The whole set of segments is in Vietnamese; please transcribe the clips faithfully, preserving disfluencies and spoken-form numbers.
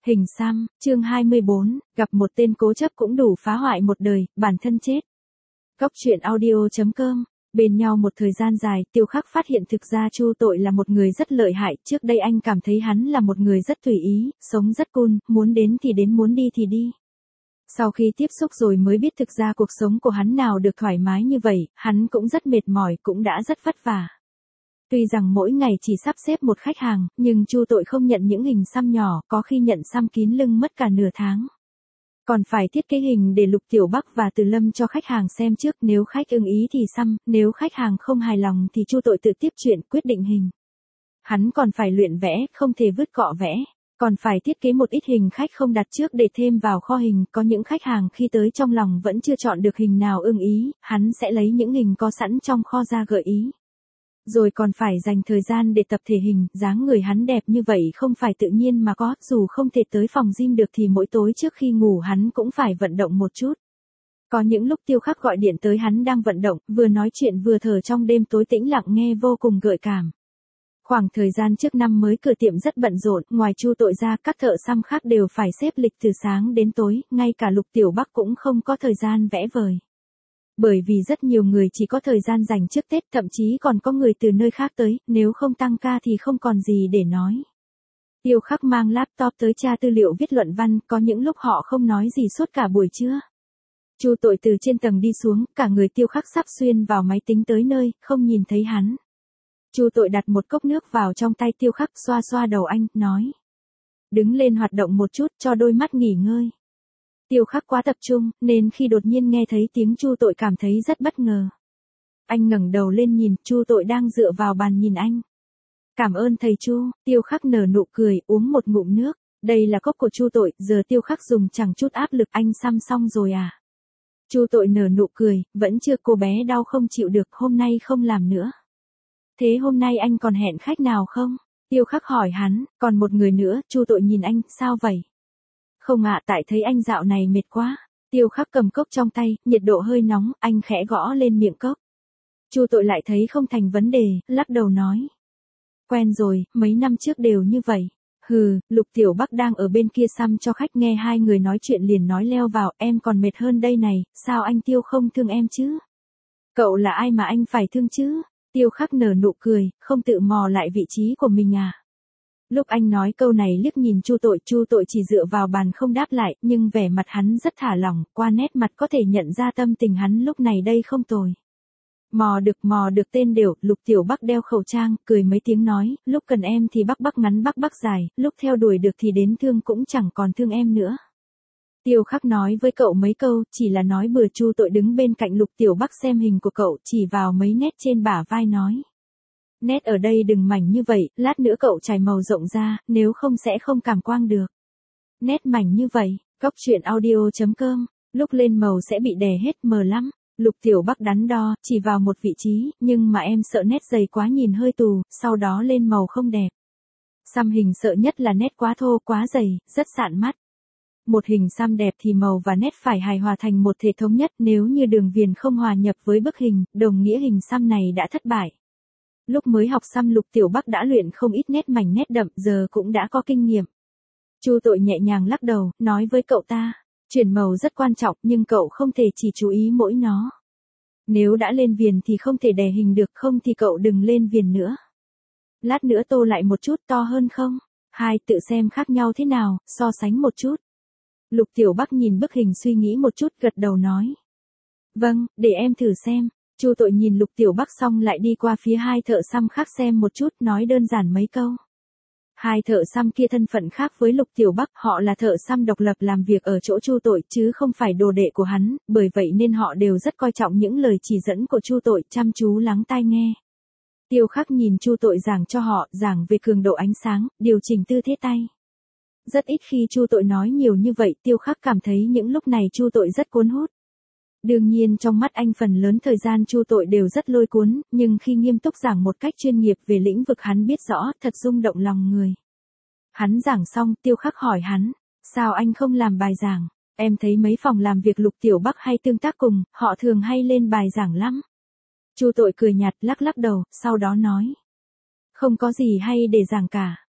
Hình xăm, chương hai mươi bốn, gặp một tên cố chấp cũng đủ phá hoại một đời, bản thân chết. Góc truyện audio chấm com. Bên nhau một thời gian dài, Tiêu Khắc phát hiện thực ra Chu Tội là một người rất lợi hại, trước đây anh cảm thấy hắn là một người rất tùy ý, sống rất cool, muốn đến thì đến muốn đi thì đi. Sau khi tiếp xúc rồi mới biết thực ra cuộc sống của hắn nào được thoải mái như vậy, hắn cũng rất mệt mỏi, cũng đã rất vất vả. Tuy rằng mỗi ngày chỉ sắp xếp một khách hàng, nhưng Chu Tội không nhận những hình xăm nhỏ, có khi nhận xăm kín lưng mất cả nửa tháng. Còn phải thiết kế hình để Lục Tiểu Bắc và Từ Lâm cho khách hàng xem trước, nếu khách ưng ý thì xăm, nếu khách hàng không hài lòng thì Chu Tội tự tiếp chuyện quyết định hình. Hắn còn phải luyện vẽ, không thể vứt cọ vẽ. Còn phải thiết kế một ít hình khách không đặt trước để thêm vào kho hình, có những khách hàng khi tới trong lòng vẫn chưa chọn được hình nào ưng ý, hắn sẽ lấy những hình có sẵn trong kho ra gợi ý. Rồi còn phải dành thời gian để tập thể hình, dáng người hắn đẹp như vậy không phải tự nhiên mà có, dù không thể tới phòng gym được thì mỗi tối trước khi ngủ hắn cũng phải vận động một chút. Có những lúc Tiêu Khắc gọi điện tới hắn đang vận động, vừa nói chuyện vừa thở trong đêm tối tĩnh lặng nghe vô cùng gợi cảm. Khoảng thời gian trước năm mới cửa tiệm rất bận rộn, ngoài Chu Tội ra các thợ xăm khác đều phải xếp lịch từ sáng đến tối, ngay cả Lục Tiểu Bắc cũng không có thời gian vẽ vời. Bởi vì rất nhiều người chỉ có thời gian dành trước Tết, thậm chí còn có người từ nơi khác tới, nếu không tăng ca thì không còn gì để nói. Tiêu Khắc mang laptop tới tra tư liệu viết luận văn, có những lúc họ không nói gì suốt cả buổi trưa. Chu Tội từ trên tầng đi xuống, cả người Tiêu Khắc sắp xuyên vào máy tính tới nơi, không nhìn thấy hắn. Chu Tội đặt một cốc nước vào trong tay Tiêu Khắc, xoa xoa đầu anh, nói. Đứng lên hoạt động một chút, cho đôi mắt nghỉ ngơi. Tiêu Khắc quá tập trung, nên khi đột nhiên nghe thấy tiếng Chu Tội cảm thấy rất bất ngờ. Anh ngẩng đầu lên nhìn, Chu Tội đang dựa vào bàn nhìn anh. Cảm ơn thầy Chu, Tiêu Khắc nở nụ cười, uống một ngụm nước. Đây là cốc của Chu Tội, giờ Tiêu Khắc dùng chẳng chút áp lực, anh xăm xong rồi à? Chu Tội nở nụ cười, vẫn chưa, cô bé đau không chịu được, hôm nay không làm nữa. Thế hôm nay anh còn hẹn khách nào không? Tiêu Khắc hỏi hắn, còn một người nữa, Chu Tội nhìn anh, sao vậy? Không ạ, tại thấy anh dạo này mệt quá. Tiêu Khắc cầm cốc trong tay, nhiệt độ hơi nóng, anh khẽ gõ lên miệng cốc. Chu Tội lại thấy không thành vấn đề, lắc đầu nói. Quen rồi, mấy năm trước đều như vậy. Hừ, Lục Tiểu Bắc đang ở bên kia xăm cho khách, nghe hai người nói chuyện liền nói leo vào, em còn mệt hơn đây này, sao anh Tiêu không thương em chứ? Cậu là ai mà anh phải thương chứ? Tiêu Khắc nở nụ cười, không tự mò lại vị trí của mình à? Lúc anh nói câu này liếc nhìn Chu Tội, Chu Tội chỉ dựa vào bàn không đáp lại, nhưng vẻ mặt hắn rất thả lỏng, qua nét mặt có thể nhận ra tâm tình hắn lúc này đây không tồi. Mò được mò được tên đều, Lục Tiểu Bắc đeo khẩu trang, cười mấy tiếng nói, lúc cần em thì bắc bắc ngắn bắc bắc dài, lúc theo đuổi được thì đến thương cũng chẳng còn thương em nữa. Tiêu Khắc nói với cậu mấy câu, chỉ là nói bừa. Chu Tội đứng bên cạnh Lục Tiểu Bắc xem hình của cậu, chỉ vào mấy nét trên bả vai nói. Nét ở đây đừng mảnh như vậy, lát nữa cậu trải màu rộng ra, nếu không sẽ không cảm quang được. Nét mảnh như vậy, góc truyện audio chấm com, lúc lên màu sẽ bị đè hết, mờ lắm. Lục Tiểu Bắc đắn đo, chỉ vào một vị trí, nhưng mà em sợ nét dày quá nhìn hơi tù, sau đó lên màu không đẹp. Xăm hình sợ nhất là nét quá thô, quá dày, rất sạn mắt. Một hình xăm đẹp thì màu và nét phải hài hòa thành một thể thống nhất, nếu như đường viền không hòa nhập với bức hình, đồng nghĩa hình xăm này đã thất bại. Lúc mới học xăm Lục Tiểu Bắc đã luyện không ít nét mảnh nét đậm, giờ cũng đã có kinh nghiệm. Chu Tội nhẹ nhàng lắc đầu, nói với cậu ta, chuyển màu rất quan trọng nhưng cậu không thể chỉ chú ý mỗi nó. Nếu đã lên viền thì không thể đè hình được, không thì cậu đừng lên viền nữa. Lát nữa tô lại một chút, to hơn không? Hai, tự xem khác nhau thế nào, so sánh một chút. Lục Tiểu Bắc nhìn bức hình suy nghĩ một chút, gật đầu nói. Vâng, để em thử xem. Chu Tội nhìn Lục Tiểu Bắc xong lại đi qua phía hai thợ xăm khác xem một chút, nói đơn giản mấy câu. Hai thợ xăm kia thân phận khác với Lục Tiểu Bắc, họ là thợ xăm độc lập làm việc ở chỗ Chu Tội chứ không phải đồ đệ của hắn, bởi vậy nên họ đều rất coi trọng những lời chỉ dẫn của Chu Tội, chăm chú lắng tai nghe. Tiêu Khắc nhìn Chu Tội giảng cho họ, giảng về cường độ ánh sáng, điều chỉnh tư thế tay. Rất ít khi Chu Tội nói nhiều như vậy, Tiêu Khắc cảm thấy những lúc này Chu Tội rất cuốn hút. Đương nhiên trong mắt anh phần lớn thời gian Chu Tội đều rất lôi cuốn, nhưng khi nghiêm túc giảng một cách chuyên nghiệp về lĩnh vực hắn biết rõ, thật rung động lòng người. Hắn giảng xong, Tiêu Khắc hỏi hắn, sao anh không làm bài giảng? Em thấy mấy phòng làm việc Lục Tiểu Bắc hay tương tác cùng, họ thường hay lên bài giảng lắm. Chu Tội cười nhạt, lắc lắc đầu, sau đó nói. Không có gì hay để giảng cả.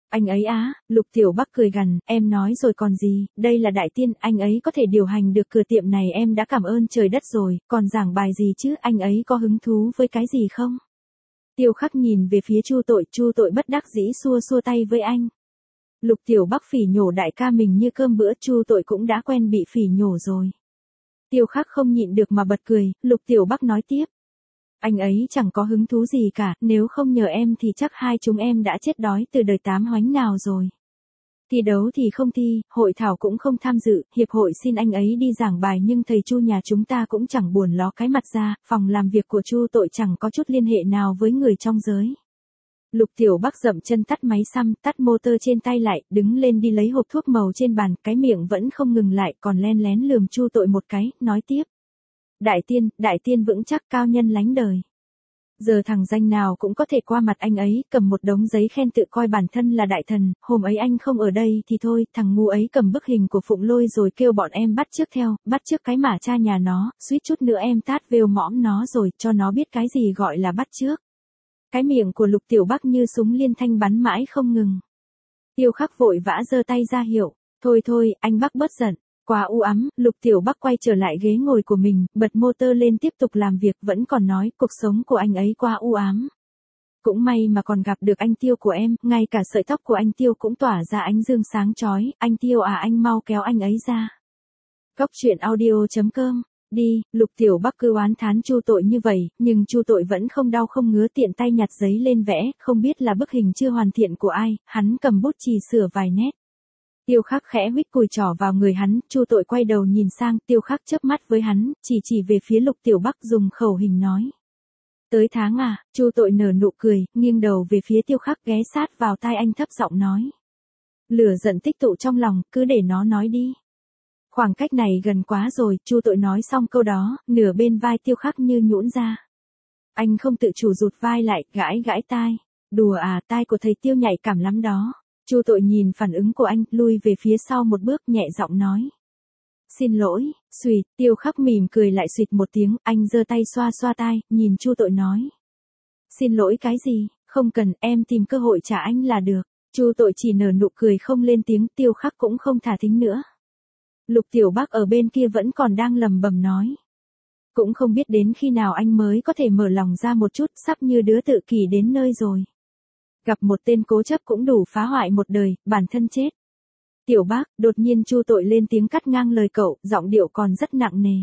Anh ấy á, Lục Tiểu Bắc cười gằn, em nói rồi còn gì, đây là đại tiên, anh ấy có thể điều hành được cửa tiệm này em đã cảm ơn trời đất rồi, còn giảng bài gì chứ, anh ấy có hứng thú với cái gì không? Tiêu Khắc nhìn về phía Chu Tội, Chu Tội bất đắc dĩ xua xua tay với anh. Lục Tiểu Bắc phỉ nhổ đại ca mình như cơm bữa, Chu Tội cũng đã quen bị phỉ nhổ rồi. Tiêu Khắc không nhịn được mà bật cười, Lục Tiểu Bắc nói tiếp. Anh ấy chẳng có hứng thú gì cả, nếu không nhờ em thì chắc hai chúng em đã chết đói từ đời tám hoánh nào rồi. Thi đấu thì không thi, hội thảo cũng không tham dự, hiệp hội xin anh ấy đi giảng bài nhưng thầy Chu nhà chúng ta cũng chẳng buồn ló cái mặt ra, phòng làm việc của Chu Tội chẳng có chút liên hệ nào với người trong giới. Lục Tiểu Bắc dậm chân tắt máy xăm, tắt motor trên tay lại, đứng lên đi lấy hộp thuốc màu trên bàn, cái miệng vẫn không ngừng lại, còn len lén lườm Chu Tội một cái, nói tiếp. Đại tiên, đại tiên vững chắc, cao nhân lánh đời. Giờ thằng danh nào cũng có thể qua mặt anh ấy, cầm một đống giấy khen tự coi bản thân là đại thần, hôm ấy anh không ở đây thì thôi, thằng ngu ấy cầm bức hình của Phụng Lôi rồi kêu bọn em bắt chước theo, bắt chước cái mả cha nhà nó, suýt chút nữa em tát vêu mõm nó rồi, cho nó biết cái gì gọi là bắt chước. Cái miệng của Lục Tiểu Bắc như súng liên thanh bắn mãi không ngừng. Tiêu Khắc vội vã giơ tay ra hiệu, thôi thôi, anh Bắc bớt giận. Quá u ám, Lục Tiểu Bắc quay trở lại ghế ngồi của mình, bật motor lên tiếp tục làm việc, vẫn còn nói, cuộc sống của anh ấy quá u ám. Cũng may mà còn gặp được anh Tiêu của em, ngay cả sợi tóc của anh Tiêu cũng tỏa ra ánh dương sáng chói, anh Tiêu à anh mau kéo anh ấy ra. Cốc truyện audio chấm com, đi, Lục Tiểu Bắc cứ oán thán Chu Tội như vậy, nhưng Chu Tội vẫn không đau không ngứa tiện tay nhặt giấy lên vẽ, không biết là bức hình chưa hoàn thiện của ai, hắn cầm bút chì sửa vài nét. Tiêu Khắc khẽ huých cùi trỏ vào người hắn, Chu Tội quay đầu nhìn sang, Tiêu Khắc chớp mắt với hắn, chỉ chỉ về phía Lục Tiểu Bắc dùng khẩu hình nói. Tới tháng à, Chu Tội nở nụ cười, nghiêng đầu về phía Tiêu Khắc ghé sát vào tai anh thấp giọng nói. Lửa giận tích tụ trong lòng, cứ để nó nói đi. Khoảng cách này gần quá rồi, Chu Tội nói xong câu đó, nửa bên vai Tiêu Khắc như nhũn ra. Anh không tự chủ rụt vai lại, gãi gãi tai. Đùa à, tai của thầy Tiêu nhạy cảm lắm đó. Chu Tội nhìn phản ứng của anh, lui về phía sau một bước, nhẹ giọng nói. Xin lỗi, xùyt, Tiêu Khắc mỉm cười lại xùyt một tiếng, anh giơ tay xoa xoa tai, nhìn Chu Tội nói. Xin lỗi cái gì, không cần, em tìm cơ hội trả anh là được. Chu Tội chỉ nở nụ cười không lên tiếng, Tiêu Khắc cũng không thả thính nữa. Lục Tiểu Bắc ở bên kia vẫn còn đang lầm bầm nói. Cũng không biết đến khi nào anh mới có thể mở lòng ra một chút, sắp như đứa tự kỷ đến nơi rồi. Gặp một tên cố chấp cũng đủ phá hoại một đời, bản thân chết. Tiểu Bác, đột nhiên Chu Tội lên tiếng cắt ngang lời cậu, giọng điệu còn rất nặng nề.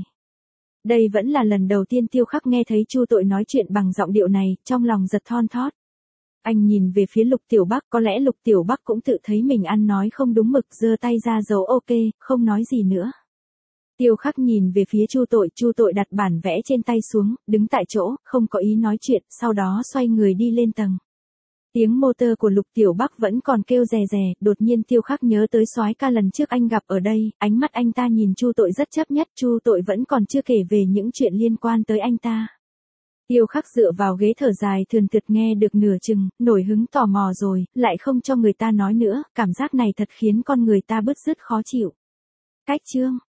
Đây vẫn là lần đầu tiên Tiêu Khắc nghe thấy Chu Tội nói chuyện bằng giọng điệu này, trong lòng giật thon thót. Anh nhìn về phía Lục Tiểu Bắc, có lẽ Lục Tiểu Bắc cũng tự thấy mình ăn nói không đúng mực, giơ tay ra dấu ok, không nói gì nữa. Tiêu Khắc nhìn về phía Chu Tội, Chu Tội đặt bản vẽ trên tay xuống, đứng tại chỗ, không có ý nói chuyện, sau đó xoay người đi lên tầng. Tiếng motor của Lục Tiểu Bắc vẫn còn kêu rè rè, đột nhiên Tiêu Khắc nhớ tới soái ca lần trước anh gặp ở đây, ánh mắt anh ta nhìn Chu Tội rất chấp nhất, Chu Tội vẫn còn chưa kể về những chuyện liên quan tới anh ta. Tiêu Khắc dựa vào ghế thở dài thườn thượt nghe được nửa chừng, nổi hứng tò mò rồi, lại không cho người ta nói nữa, cảm giác này thật khiến con người ta bứt rứt khó chịu. Cách chương